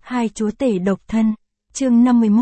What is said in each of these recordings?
Hai chúa tể độc thân. Chương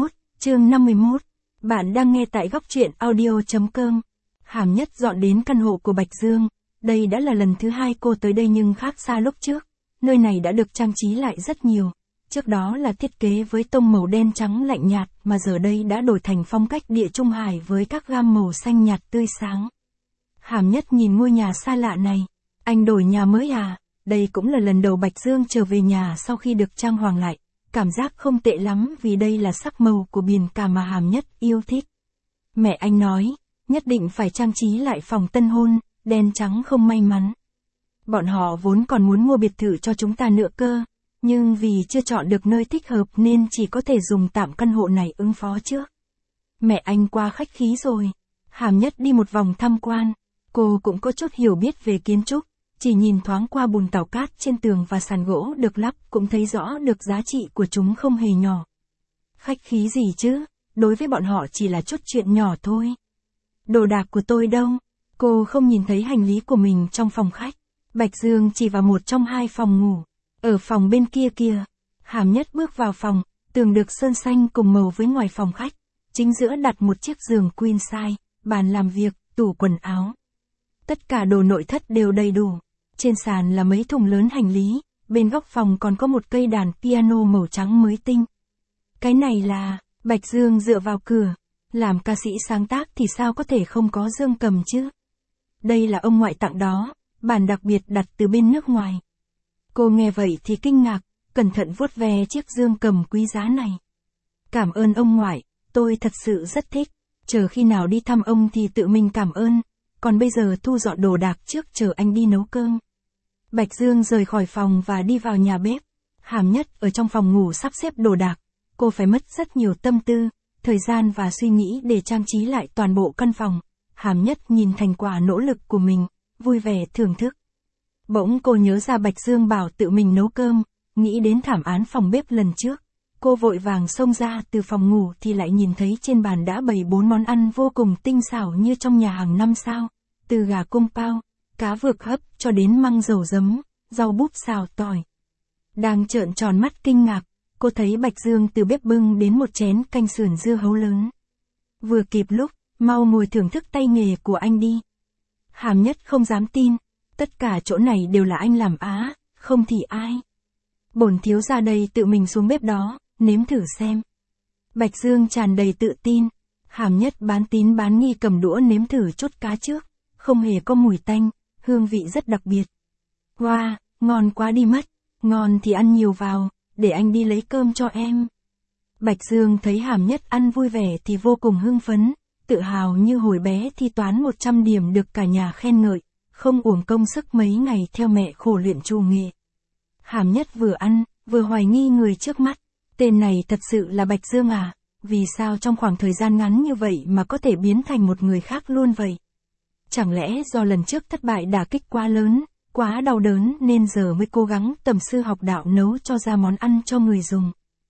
51. Bạn đang nghe tại góc truyện audio.com. Hàm Nhất dọn đến căn hộ của Bạch Dương. Đây đã là lần thứ hai cô tới đây nhưng khác xa lúc trước. Nơi này đã được trang trí lại rất nhiều. Trước đó là thiết kế với tông màu đen trắng lạnh nhạt mà giờ đây đã đổi thành phong cách Địa Trung Hải với các gam màu xanh nhạt tươi sáng. Hàm Nhất nhìn ngôi nhà xa lạ này. Anh đổi nhà mới à? Đây cũng là lần đầu Bạch Dương trở về nhà sau khi được trang hoàng lại. Cảm giác không tệ lắm vì đây là sắc màu của biển cả mà Hàm Nhất yêu thích. Mẹ anh nói, nhất định phải trang trí lại phòng tân hôn, đen trắng không may mắn. Bọn họ vốn còn muốn mua biệt thự cho chúng ta nữa cơ, nhưng vì chưa chọn được nơi thích hợp nên chỉ có thể dùng tạm căn hộ này ứng phó trước. Mẹ anh quá khách khí rồi. Hàm Nhất đi một vòng tham quan, cô cũng có chút hiểu biết về kiến trúc. Chỉ nhìn thoáng qua bùn tàu cát trên tường và sàn gỗ được lắp cũng thấy rõ được giá trị của chúng không hề nhỏ. Khách khí gì chứ, đối với bọn họ chỉ là chút chuyện nhỏ thôi. Đồ đạc của tôi đâu? Cô không nhìn thấy hành lý của mình trong phòng khách. Bạch Dương chỉ vào một trong hai phòng ngủ. Ở phòng bên kia kìa. Hàm Nhất bước vào phòng, tường được sơn xanh cùng màu với ngoài phòng khách. Chính giữa đặt một chiếc giường queen size, bàn làm việc, tủ quần áo. Tất cả đồ nội thất đều đầy đủ. Trên sàn là mấy thùng lớn hành lý, bên góc phòng còn có một cây đàn piano màu trắng mới tinh. Cái này là, Bạch Dương dựa vào cửa, làm ca sĩ sáng tác thì sao có thể không có dương cầm chứ. Đây là ông ngoại tặng đó, bản đặc biệt đặt từ bên nước ngoài. Cô nghe vậy thì kinh ngạc, cẩn thận vuốt ve chiếc dương cầm quý giá này. Cảm ơn ông ngoại, tôi thật sự rất thích, chờ khi nào đi thăm ông thì tự mình cảm ơn. Còn bây giờ thu dọn đồ đạc trước chờ anh đi nấu cơm. Bạch Dương rời khỏi phòng và đi vào nhà bếp. Hàm Nhất ở trong phòng ngủ sắp xếp đồ đạc. Cô phải mất rất nhiều tâm tư, thời gian và suy nghĩ để trang trí lại toàn bộ căn phòng. Hàm Nhất nhìn thành quả nỗ lực của mình, vui vẻ thưởng thức. Bỗng cô nhớ ra Bạch Dương bảo tự mình nấu cơm, nghĩ đến thảm án phòng bếp lần trước. Cô vội vàng xông ra từ phòng ngủ thì lại nhìn thấy trên bàn đã bày 4 món ăn vô cùng tinh xảo như trong nhà hàng 5 sao. Từ gà cung pao, cá vược hấp cho đến măng dầu giấm, rau búp xào tỏi. Đang trợn tròn mắt kinh ngạc, cô thấy Bạch Dương từ bếp bưng đến một chén canh sườn dưa hấu lớn. Vừa kịp lúc, mau ngồi thưởng thức tay nghề của anh đi. Hàm Nhất không dám tin, tất cả chỗ này đều là anh làm á, không thì ai. Bổn thiếu gia đây tự mình xuống bếp đó, nếm thử xem. Bạch Dương tràn đầy tự tin. Hàm Nhất bán tín bán nghi cầm đũa nếm thử chút cá trước, không hề có mùi tanh, hương vị rất đặc biệt. Wow, ngon quá đi mất, ngon thì ăn nhiều vào, để anh đi lấy cơm cho em. Bạch Dương thấy Hàm Nhất ăn vui vẻ thì vô cùng hưng phấn, tự hào như hồi bé thi toán 100 điểm được cả nhà khen ngợi, không uổng công sức mấy ngày theo mẹ khổ luyện trù nghệ. Hàm Nhất vừa ăn, vừa hoài nghi người trước mắt. Tên này thật sự là Bạch Dương à? Vì sao trong khoảng thời gian ngắn như vậy mà có thể biến thành một người khác luôn vậy? Chẳng lẽ do lần trước thất bại đả kích quá lớn, quá đau đớn nên giờ mới cố gắng tầm sư học đạo nấu cho ra món ăn cho người dùng.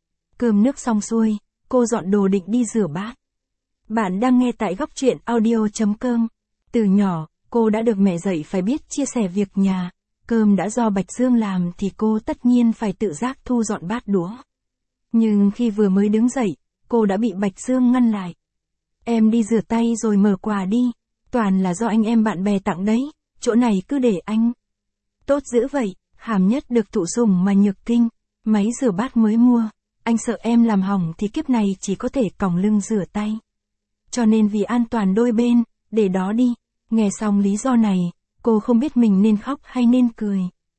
Cơm nước xong xuôi, cô dọn đồ định đi rửa bát. Bạn đang nghe tại góc truyện audio.com. Từ nhỏ, cô đã được mẹ dạy phải biết chia sẻ việc nhà. Cơm đã do Bạch Dương làm thì cô tất nhiên phải tự giác thu dọn bát đũa. Nhưng khi vừa mới đứng dậy, cô đã bị Bạch Dương ngăn lại. Em đi rửa tay rồi mở quà đi, toàn là do anh em bạn bè tặng đấy, chỗ này cứ để anh. Tốt dữ vậy, Hàm Nhất được thụ sủng mà nhược kinh, máy rửa bát mới mua, anh sợ em làm hỏng thì kiếp này chỉ có thể còng lưng rửa tay. Cho nên vì an toàn đôi bên, để đó đi. Nghe xong lý do này, cô không biết mình nên khóc hay nên cười.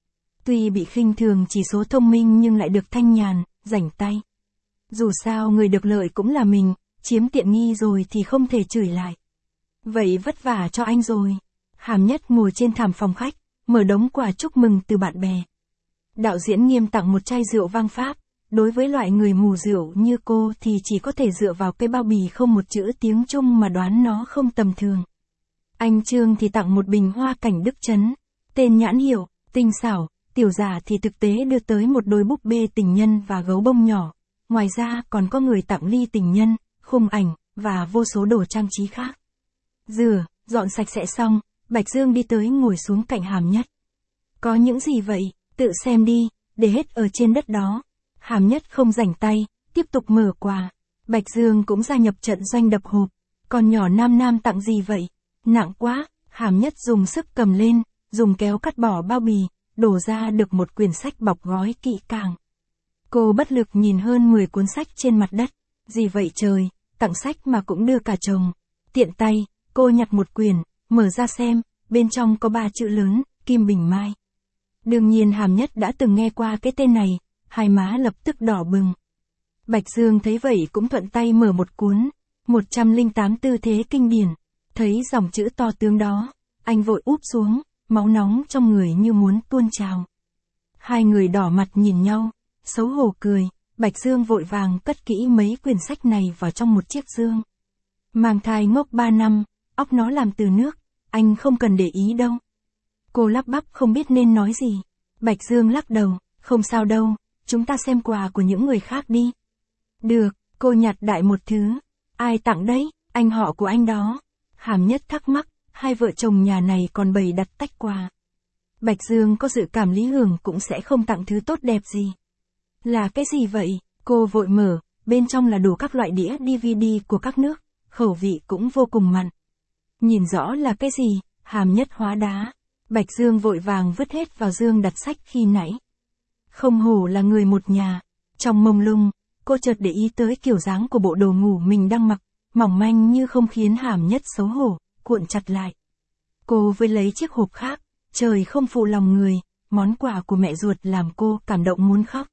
Tuy bị khinh thường chỉ số thông minh nhưng lại được thanh nhàn, rảnh tay. Dù sao người được lợi cũng là mình, chiếm tiện nghi rồi thì không thể chửi lại. Vậy vất vả cho anh rồi. Hàm Nhất ngồi trên thảm phòng khách, mở đống quà chúc mừng từ bạn bè. Đạo diễn Nghiêm tặng một chai rượu vang Pháp. Đối với loại người mù rượu như cô thì chỉ có thể dựa vào cái bao bì không một chữ tiếng Trung mà đoán nó không tầm thường. Anh Trương thì tặng một bình hoa cảnh Đức Trấn. Tên nhãn hiệu, tinh xảo, tiểu giả thì thực tế đưa tới một đôi búp bê tình nhân và gấu bông nhỏ. Ngoài ra còn có người tặng ly tình nhân, khung ảnh, và vô số đồ trang trí khác. Rửa, dọn sạch sẽ xong, Bạch Dương đi tới ngồi xuống cạnh Hàm Nhất. Có những gì vậy, tự xem đi, để hết ở trên đất đó. Hàm Nhất không rảnh tay, tiếp tục mở quà. Bạch Dương cũng gia nhập trận doanh đập hộp. Con nhỏ Nam Nam tặng gì vậy? Nặng quá, Hàm Nhất dùng sức cầm lên, dùng kéo cắt bỏ bao bì, đổ ra được một quyển sách bọc gói kỹ càng. Cô bất lực nhìn hơn 10 cuốn sách trên mặt đất. Gì vậy trời, tặng sách mà cũng đưa cả chồng. Tiện tay, cô nhặt một quyển, mở ra xem, bên trong có 3 chữ lớn, Kim Bình Mai. Đương nhiên Hàm Nhất đã từng nghe qua cái tên này, hai má lập tức đỏ bừng. Bạch Dương thấy vậy cũng thuận tay mở một cuốn, 108 tư thế kinh điển. Thấy dòng chữ to tướng đó, anh vội úp xuống, máu nóng trong người như muốn tuôn trào. Hai người đỏ mặt nhìn nhau, xấu hổ cười, Bạch Dương vội vàng cất kỹ mấy quyển sách này vào trong một chiếc dương. Mang thai ngốc 3 năm, óc nó làm từ nước, anh không cần để ý đâu. Cô lắp bắp không biết nên nói gì. Bạch Dương lắc đầu, không sao đâu, chúng ta xem quà của những người khác đi. Được, cô nhặt đại một thứ. Ai tặng đấy, anh họ của anh đó. Hàm Nhất thắc mắc, hai vợ chồng nhà này còn bày đặt tách quà. Bạch Dương có dự cảm Lý Hưởng cũng sẽ không tặng thứ tốt đẹp gì. Là cái gì vậy? Cô vội mở, bên trong là đủ các loại đĩa DVD của các nước, khẩu vị cũng vô cùng mặn. Nhìn rõ là cái gì, Hàm Nhất hóa đá. Bạch Dương vội vàng vứt hết vào dương đặt sách khi nãy. Không hổ là người một nhà. Trong mông lung, cô chợt để ý tới kiểu dáng của bộ đồ ngủ mình đang mặc, mỏng manh như không khiến Hàm Nhất xấu hổ, cuộn chặt lại. Cô với lấy chiếc hộp khác, trời không phụ lòng người, món quà của mẹ ruột làm cô cảm động muốn khóc.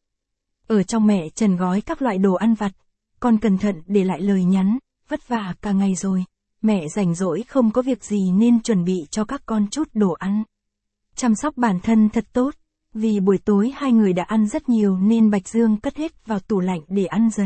Ở trong mẹ trần gói các loại đồ ăn vặt, con cẩn thận để lại lời nhắn, vất vả cả ngày rồi, mẹ rảnh rỗi không có việc gì nên chuẩn bị cho các con chút đồ ăn. Chăm sóc bản thân thật tốt, vì buổi tối hai người đã ăn rất nhiều nên Bạch Dương cất hết vào tủ lạnh để ăn dần.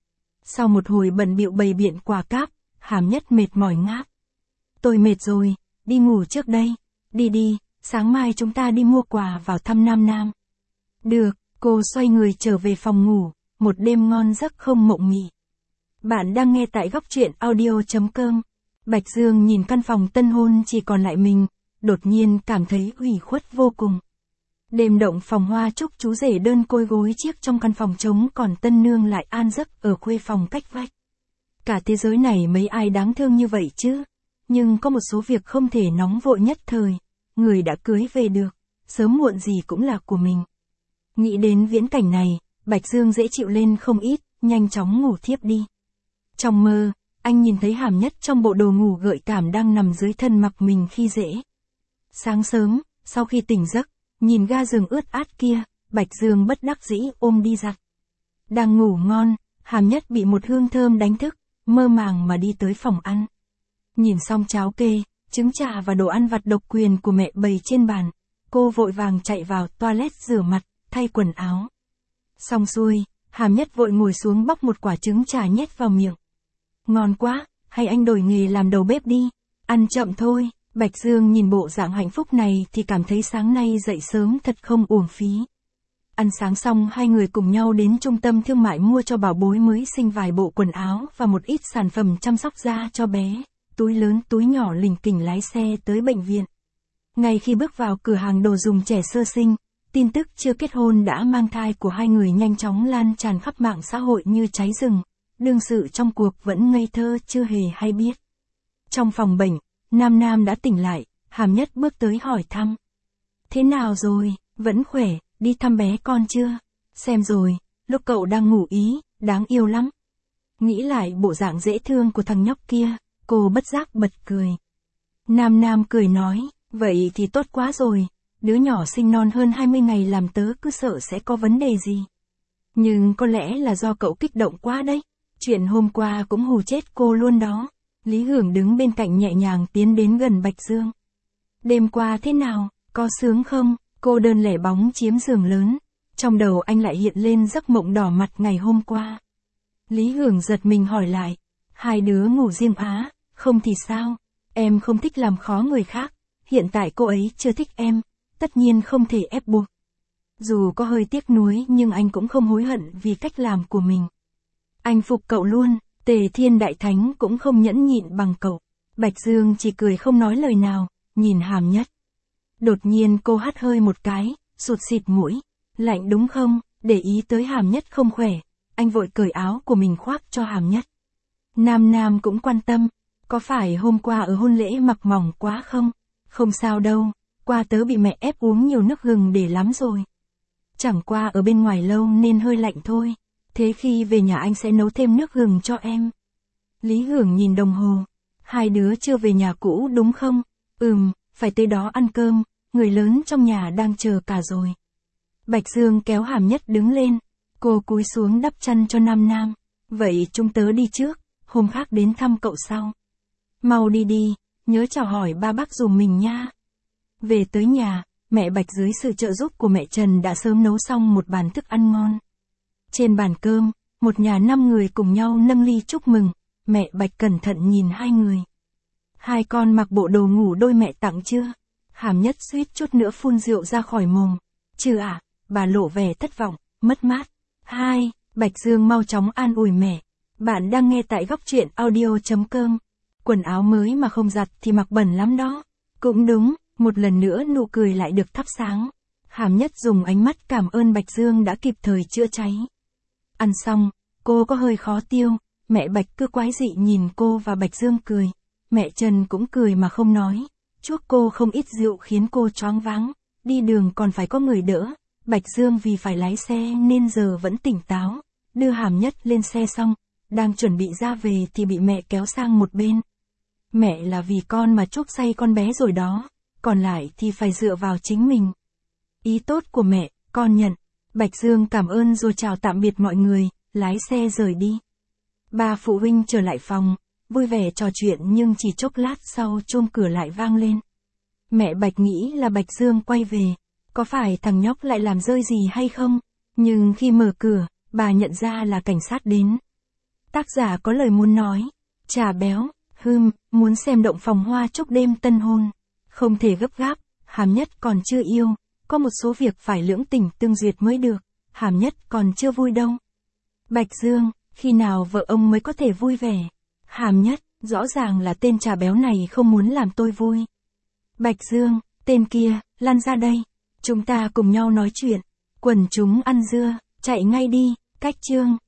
Sau một hồi bận bịu bày biện quà cáp, Hàm Nhất mệt mỏi ngáp. Tôi mệt rồi, đi ngủ trước đây. Đi đi, sáng mai chúng ta đi mua quà vào thăm Nam Nam. Được, cô xoay người trở về phòng ngủ, một đêm ngon giấc không mộng mị. Bạn đang nghe tại góc truyện audio.com. Bạch Dương nhìn căn phòng tân hôn chỉ còn lại mình, đột nhiên cảm thấy ủy khuất vô cùng. Đêm động phòng hoa chúc chú rể đơn côi gối chiếc trong căn phòng trống còn tân nương lại an giấc ở khuê phòng cách vách. Cả thế giới này mấy ai đáng thương như vậy chứ? Nhưng có một số việc không thể nóng vội nhất thời. Người đã cưới về được, sớm muộn gì cũng là của mình. Nghĩ đến viễn cảnh này, Bạch Dương dễ chịu lên không ít, nhanh chóng ngủ thiếp đi. Trong mơ, anh nhìn thấy Hàm Nhất trong bộ đồ ngủ gợi cảm đang nằm dưới thân mặc mình khi dễ. Sáng sớm, sau khi tỉnh giấc, nhìn ga giường ướt át kia, Bạch Dương bất đắc dĩ ôm đi giặt. Đang ngủ ngon, Hàm Nhất bị một hương thơm đánh thức, mơ màng mà đi tới phòng ăn. Nhìn xong cháo kê, trứng trà và đồ ăn vặt độc quyền của mẹ bày trên bàn, cô vội vàng chạy vào toilet rửa mặt, thay quần áo. Xong xuôi, Hàm Nhất vội ngồi xuống bóc một quả trứng trà nhét vào miệng. Ngon quá, hay anh đổi nghề làm đầu bếp đi, ăn chậm thôi. Bạch Dương nhìn bộ dạng hạnh phúc này thì cảm thấy sáng nay dậy sớm thật không uổng phí. Ăn sáng xong hai người cùng nhau đến trung tâm thương mại mua cho bảo bối mới sinh vài bộ quần áo và một ít sản phẩm chăm sóc da cho bé, túi lớn túi nhỏ lỉnh kỉnh lái xe tới bệnh viện. Ngay khi bước vào cửa hàng đồ dùng trẻ sơ sinh, tin tức chưa kết hôn đã mang thai của hai người nhanh chóng lan tràn khắp mạng xã hội như cháy rừng, đương sự trong cuộc vẫn ngây thơ chưa hề hay biết. Trong phòng bệnh, Nam Nam đã tỉnh lại, Hàm Nhất bước tới hỏi thăm. Thế nào rồi, vẫn khỏe, đi thăm bé con chưa? Xem rồi, lúc cậu đang ngủ ý, đáng yêu lắm. Nghĩ lại bộ dạng dễ thương của thằng nhóc kia, cô bất giác bật cười. Nam Nam cười nói, vậy thì tốt quá rồi, đứa nhỏ sinh non hơn 20 ngày làm tớ cứ sợ sẽ có vấn đề gì. Nhưng có lẽ là do cậu kích động quá đấy, chuyện hôm qua cũng hù chết cô luôn đó. Lý Hưởng đứng bên cạnh nhẹ nhàng tiến đến gần Bạch Dương. Đêm qua thế nào, có sướng không? Cô đơn lẻ bóng chiếm giường lớn. Trong đầu anh lại hiện lên giấc mộng đỏ mặt ngày hôm qua. Lý Hưởng giật mình hỏi lại. Hai đứa ngủ riêng á, không thì sao? Em không thích làm khó người khác. Hiện tại cô ấy chưa thích em, tất nhiên không thể ép buộc. Dù có hơi tiếc nuối nhưng anh cũng không hối hận vì cách làm của mình. Anh phục cậu luôn. Tề Thiên Đại Thánh cũng không nhẫn nhịn bằng cậu. Bạch Dương chỉ cười không nói lời nào, nhìn Hàm Nhất. Đột nhiên cô hắt hơi một cái, sụt xịt mũi. Lạnh đúng không? Để ý tới Hàm Nhất không khỏe, anh vội cởi áo của mình khoác cho Hàm Nhất. Nam Nam cũng quan tâm, có phải hôm qua ở hôn lễ mặc mỏng quá không? Không sao đâu, qua tớ bị mẹ ép uống nhiều nước gừng để lắm rồi. Chẳng qua ở bên ngoài lâu nên hơi lạnh thôi, thế khi về nhà anh sẽ nấu thêm nước gừng cho em. Lý Hưởng nhìn đồng hồ, hai đứa chưa về nhà cũ đúng không? Phải tới đó ăn cơm, người lớn trong nhà đang chờ cả rồi. Bạch Dương kéo Hàm Nhất đứng lên, cô cúi xuống đắp chăn cho Nam Nam. Vậy chúng tớ đi trước, hôm khác đến thăm cậu sau. Mau đi đi, nhớ chào hỏi ba bác dùm mình nha. Về tới nhà, mẹ Bạch dưới sự trợ giúp của mẹ Trần đã sớm nấu xong một bàn thức ăn ngon. Trên bàn cơm, một nhà 5 người cùng nhau nâng ly chúc mừng, mẹ Bạch cẩn thận nhìn hai người. Hai con mặc bộ đồ ngủ đôi mẹ tặng chưa? Hàm Nhất suýt chút nữa phun rượu ra khỏi mồm. Chưa ạ, bà lộ vẻ thất vọng, mất mát. Hai, Bạch Dương mau chóng an ủi mẹ. Bạn đang nghe tại góc truyện audio.com. Quần áo mới mà không giặt thì mặc bẩn lắm đó. Cũng đúng, một lần nữa nụ cười lại được thắp sáng. Hàm Nhất dùng ánh mắt cảm ơn Bạch Dương đã kịp thời chữa cháy. Ăn xong, cô có hơi khó tiêu, mẹ Bạch cứ quái dị nhìn cô và Bạch Dương cười. Mẹ Trần cũng cười mà không nói. Chuốc cô không ít rượu khiến cô choáng váng, đi đường còn phải có người đỡ. Bạch Dương vì phải lái xe nên giờ vẫn tỉnh táo, đưa Hàm Nhất lên xe xong, đang chuẩn bị ra về thì bị mẹ kéo sang một bên. Mẹ là vì con mà chuốc say con bé rồi đó, còn lại thì phải dựa vào chính mình. Ý tốt của mẹ, con nhận. Bạch Dương cảm ơn rồi chào tạm biệt mọi người, lái xe rời đi. Ba phụ huynh trở lại phòng, vui vẻ trò chuyện nhưng chỉ chốc lát sau chuông cửa lại vang lên. Mẹ Bạch nghĩ là Bạch Dương quay về, có phải thằng nhóc lại làm rơi gì hay không? Nhưng khi mở cửa, bà nhận ra là cảnh sát đến. Tác giả có lời muốn nói, Trà béo, muốn xem động phòng hoa chúc đêm tân hôn. Không thể gấp gáp, Hàm Nhất còn chưa yêu, có một số việc phải lưỡng tình tương duyệt mới được, Hàm Nhất còn chưa vui đâu. Bạch Dương, khi nào vợ ông mới có thể vui vẻ? Hàm Nhất, rõ ràng là tên trà béo này không muốn làm tôi vui. Bạch Dương, tên kia, lăn ra đây, chúng ta cùng nhau nói chuyện. Quần chúng ăn dưa, chạy ngay đi, cách chương.